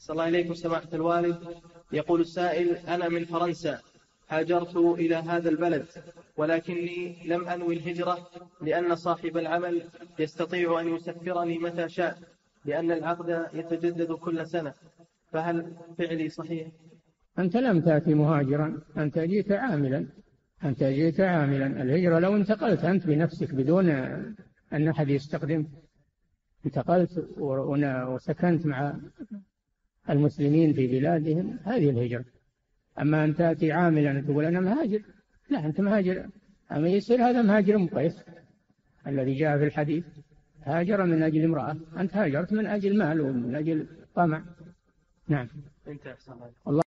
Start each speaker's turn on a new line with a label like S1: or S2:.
S1: أحسن الله إليكم سماحة الوالد. يقول السائل: أنا من فرنسا، هاجرت إلى هذا البلد، ولكني لم أنوي الهجرة لأن صاحب العمل يستطيع أن يسفرني متى شاء، لأن العقد يتجدد كل سنة، فهل فعلي صحيح؟
S2: أنت لم تأتي مهاجرا، أنت جئت عاملا. الهجرة لو انتقلت أنت بنفسك بدون أن أحد يستخدم، انتقلت وسكنت مع المسلمين في بلادهم، هذه الهجرة. أما أن تأتي عاملا تقول أنا مهاجر، لا، أنت مهاجر. أما يصير هذا مهاجر مقيس الذي جاء في الحديث، هاجر من أجل امرأة، أنت هاجرت من أجل مال ومن أجل طمع. نعم.
S1: انت أحسن الله.